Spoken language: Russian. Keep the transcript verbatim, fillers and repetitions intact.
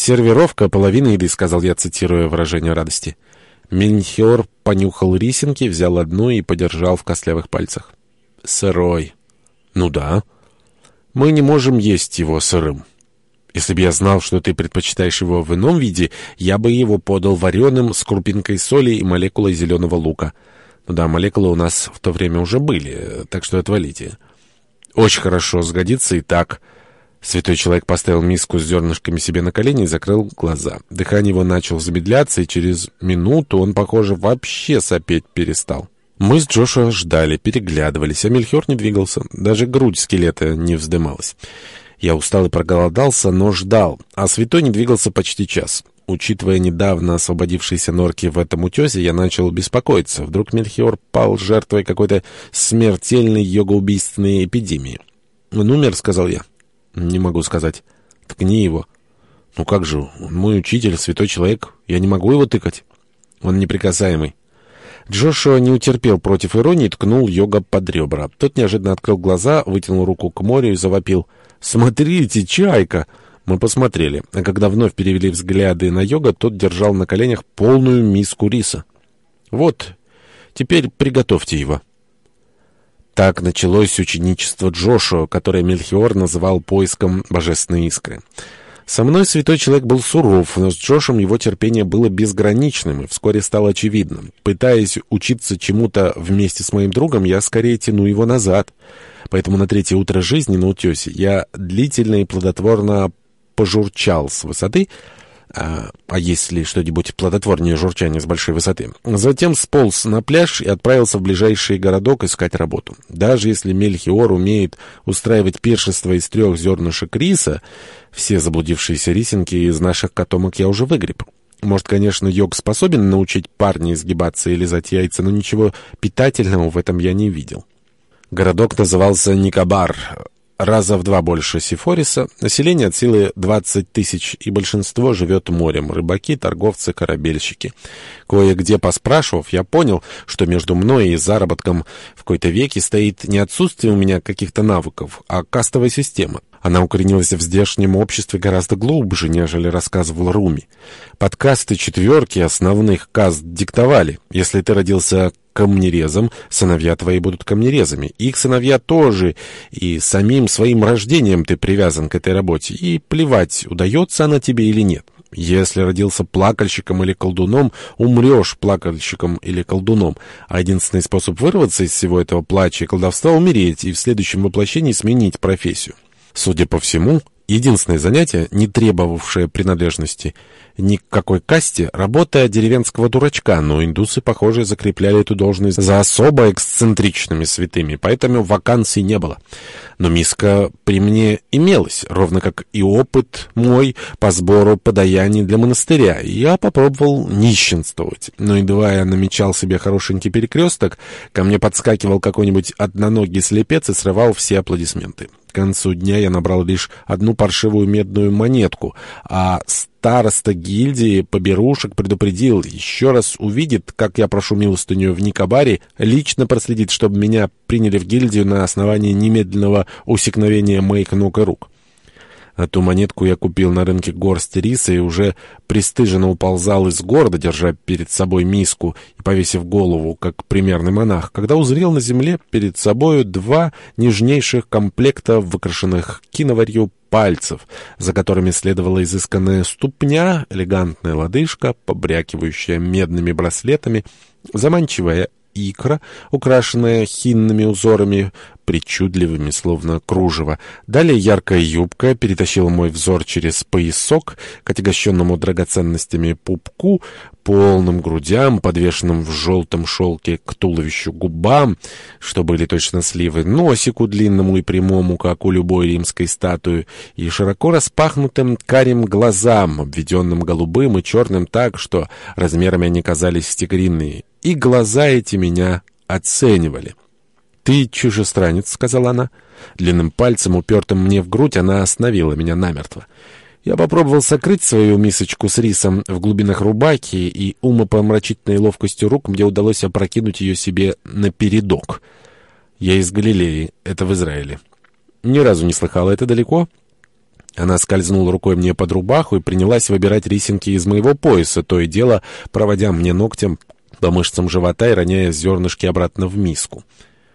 «Сервировка половины еды», — сказал я, цитируя выражение радости. Мельхиор понюхал рисинки, взял одну и подержал в костлявых пальцах. «Сырой». «Ну да. Мы не можем есть его сырым. Если бы я знал, что ты предпочитаешь его в ином виде, я бы его подал вареным с крупинкой соли и молекулой зеленого лука. Ну да, молекулы у нас в то время уже были, так что отвалите». «Очень хорошо, сгодится и так». Святой человек поставил миску с зернышками себе на колени и закрыл глаза. Дыхание его начало замедляться, и через минуту он, похоже, вообще сопеть перестал. Мы с Джошуа ждали, переглядывались, а Мельхиор не двигался. Даже грудь скелета не вздымалась. Я устал и проголодался, но ждал, а святой не двигался почти час. Учитывая недавно освободившиеся норки в этом утесе, я начал беспокоиться. Вдруг Мельхиор пал жертвой какой-то смертельной йогоубийственной эпидемии. «Он умер», — сказал я. «Не могу сказать». «Ткни его». «Ну как же, он мой учитель, святой человек. Я не могу его тыкать». «Он неприкасаемый». Джошуа не утерпел против иронии и ткнул йога под ребра. Тот неожиданно открыл глаза, вытянул руку к морю и завопил: «Смотрите, чайка!» Мы посмотрели, а когда вновь перевели взгляды на йога, тот держал на коленях полную миску риса. «Вот, теперь приготовьте его». Так началось ученичество Джошуа, которое Мельхиор называл поиском божественной искры. Со мной святой человек был суров, но с Джошем его терпение было безграничным, и вскоре стало очевидным. Пытаясь учиться чему-то вместе с моим другом, я скорее тяну его назад. Поэтому на третье утро жизни на утесе я длительно и плодотворно пожурчал с высоты, а, а есть ли что-нибудь плодотворнее журчания с большой высоты, затем сполз на пляж и отправился в ближайший городок искать работу. Даже если Мельхиор умеет устраивать пиршество из трех зернышек риса, все заблудившиеся рисинки из наших котомок я уже выгреб. Может, конечно, йог способен научить парня изгибаться и лизать яйца, но ничего питательного в этом я не видел. Городок назывался Никобар, раза в два больше Сифориса, население от силы двадцать тысяч, и большинство живет морем, рыбаки, торговцы, корабельщики. Кое-где поспрашивав, я понял, что между мной и заработком в кои-то веки стоит не отсутствие у меня каких-то навыков, а кастовая система. Она укоренилась в здешнем обществе гораздо глубже, нежели рассказывал Руми. Подкасты четверки основных каст диктовали: если ты родился камнерезом, сыновья твои будут камнерезами. Их сыновья тоже, и самим своим рождением ты привязан к этой работе, и плевать, удается она тебе или нет. Если родился плакальщиком или колдуном, умрешь плакальщиком или колдуном, а единственный способ вырваться из всего этого плача и колдовства — умереть и в следующем воплощении сменить профессию. Судя по всему, единственное занятие, не требовавшее принадлежности ни к какой касте, работа деревенского дурачка, но индусы, похоже, закрепляли эту должность за особо эксцентричными святыми, поэтому вакансий не было. Но миска при мне имелась, ровно как и опыт мой по сбору подаяний для монастыря, и я попробовал нищенствовать. Но едва я намечал себе хорошенький перекресток, ко мне подскакивал какой-нибудь одноногий слепец и срывал все аплодисменты. К концу дня я набрал лишь одну паршивую медную монетку, а староста гильдии поберушек предупредил: еще раз увидит, как я прошу милостыню в Никобаре, лично проследит, чтобы меня приняли в гильдию на основании немедленного усекновения моих ног и рук. Эту монетку я купил на рынке горсть риса и уже пристыженно уползал из города, держа перед собой миску и повесив голову, как примерный монах, когда узрел на земле перед собою два нежнейших комплекта выкрашенных киноварью пальцев, за которыми следовала изысканная ступня, элегантная лодыжка, побрякивающая медными браслетами, заманчивая икра, украшенная хинными узорами, причудливыми, словно кружево. Далее яркая юбка перетащила мой взор через поясок к отягощенному драгоценностями пупку, полным грудям, подвешенным в желтом шелке к туловищу, губам, что были точно сливы, носику длинному и прямому, как у любой римской статуи, и широко распахнутым карим глазам, обведенным голубым и черным так, что размерами они казались стеклянные. И глаза эти меня оценивали. «Ты чужестранец», — сказала она. Длинным пальцем, упертым мне в грудь, она остановила меня намертво. Я попробовал сокрыть свою мисочку с рисом в глубинах рубахи, и умопомрачительной ловкостью рук мне удалось опрокинуть ее себе напередок. Я из Галилеи, это в Израиле. Ни разу не слыхала, это далеко? Она скользнула рукой мне под рубаху и принялась выбирать рисинки из моего пояса, то и дело проводя мне ногтем по мышцам живота и роняя зернышки обратно в миску.